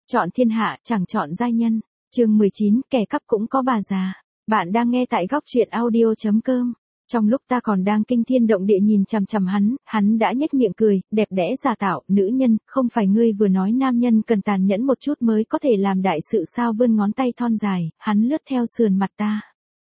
Chọn thiên hạ, chẳng chọn giai nhân. Chương 19, kẻ cắp cũng có bà già. Bạn đang nghe tại góc truyện audio.com. Trong lúc ta còn đang kinh thiên động địa nhìn chằm chằm hắn đã nhếch miệng cười, đẹp đẽ giả tạo, nữ nhân, không phải ngươi vừa nói nam nhân cần tàn nhẫn một chút mới có thể làm đại sự sao, vươn ngón tay thon dài, hắn lướt theo sườn mặt ta.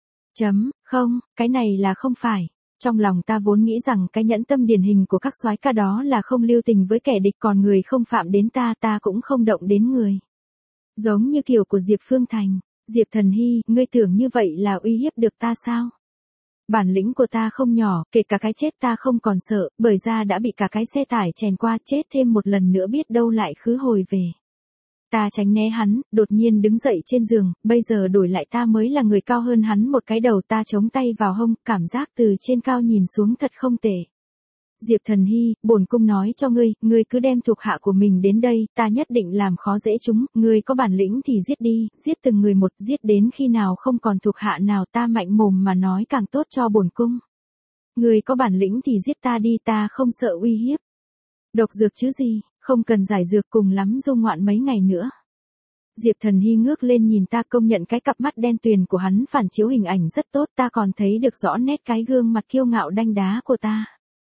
Không, cái này là không phải. Trong lòng ta vốn nghĩ rằng cái nhẫn tâm điển hình của các soái ca đó là không lưu tình với kẻ địch, còn người không phạm đến ta cũng không động đến người. Giống như kiểu của Diệp Phương Thành, Diệp Thần Hy, ngươi tưởng như vậy là uy hiếp được ta sao? Bản lĩnh của ta không nhỏ, kể cả cái chết ta không còn sợ, bởi ra đã bị cả cái xe tải chèn qua, chết thêm một lần nữa biết đâu lại khứ hồi về. Ta tránh né hắn, đột nhiên đứng dậy trên giường, bây giờ đổi lại ta mới là người cao hơn hắn một cái đầu, ta chống tay vào hông, cảm giác từ trên cao nhìn xuống thật không tệ. Diệp Thần Hy, bổn cung nói cho ngươi cứ đem thuộc hạ của mình đến đây, ta nhất định làm khó dễ chúng, ngươi có bản lĩnh thì giết đi, giết từng người một, giết đến khi nào không còn thuộc hạ nào, ta mạnh mồm mà nói càng tốt cho bổn cung. Ngươi có bản lĩnh thì giết ta đi, ta không sợ uy hiếp. Độc dược chứ gì, không cần giải dược, cùng lắm du ngoạn mấy ngày nữa. Diệp Thần Hy ngước lên nhìn ta, công nhận cái cặp mắt đen tuyền của hắn phản chiếu hình ảnh rất tốt, ta còn thấy được rõ nét cái gương mặt kiêu ngạo đanh đá của ta.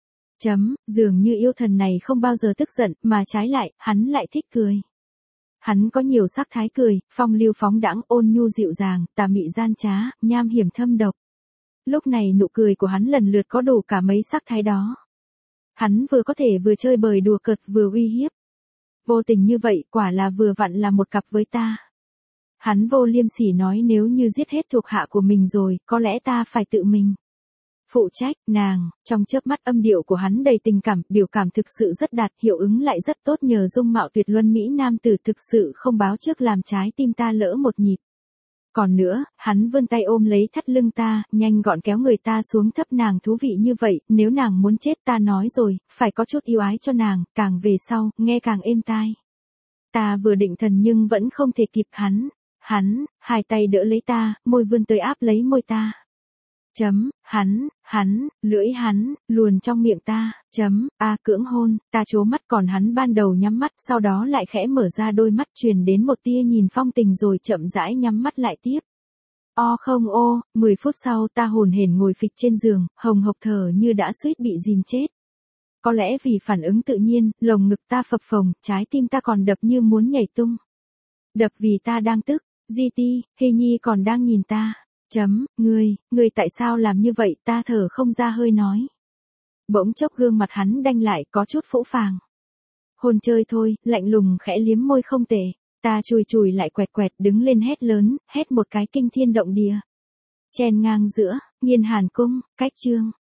Dường như yêu thần này không bao giờ tức giận, mà trái lại, hắn lại thích cười. Hắn có nhiều sắc thái cười, phong lưu phóng đãng, ôn nhu dịu dàng, tà mị gian trá, nham hiểm thâm độc. Lúc này nụ cười của hắn lần lượt có đủ cả mấy sắc thái đó. Hắn vừa có thể vừa chơi bời đùa cợt vừa uy hiếp. Vô tình như vậy, quả là vừa vặn là một cặp với ta. Hắn vô liêm sỉ nói nếu như giết hết thuộc hạ của mình rồi, có lẽ ta phải tự mình phụ trách. Nàng, trong chớp mắt âm điệu của hắn đầy tình cảm, biểu cảm thực sự rất đạt, hiệu ứng lại rất tốt, nhờ dung mạo tuyệt luân mỹ nam tử thực sự không báo trước làm trái tim ta lỡ một nhịp. Còn nữa, hắn vươn tay ôm lấy thắt lưng ta, nhanh gọn kéo người ta xuống, thấp nàng thú vị như vậy, nếu nàng muốn chết ta nói rồi, phải có chút yêu ái cho nàng, càng về sau, nghe càng êm tai. Ta vừa định thần nhưng vẫn không thể kịp hắn, hai tay đỡ lấy ta, môi vươn tới áp lấy môi ta. Lưỡi hắn, luồn trong miệng ta, cưỡng hôn, ta trố mắt, còn hắn ban đầu nhắm mắt, sau đó lại khẽ mở ra đôi mắt, truyền đến một tia nhìn phong tình rồi chậm rãi nhắm mắt lại tiếp. 10 phút sau ta hồn hển ngồi phịch trên giường, hồng hộc thở như đã suýt bị dìm chết. Có lẽ vì phản ứng tự nhiên, lồng ngực ta phập phồng, trái tim ta còn đập như muốn nhảy tung. Đập vì ta đang tức, Hy Nhi còn đang nhìn ta. Ngươi tại sao làm như vậy, ta thở không ra hơi nói. Bỗng chốc gương mặt hắn đanh lại, có chút phũ phàng. Hôn chơi thôi, lạnh lùng khẽ liếm môi không tệ. Ta chùi lại quẹt đứng lên hét lớn, hét một cái kinh thiên động địa. Chen ngang giữa, Nghiên Hàn Cung, cách chương.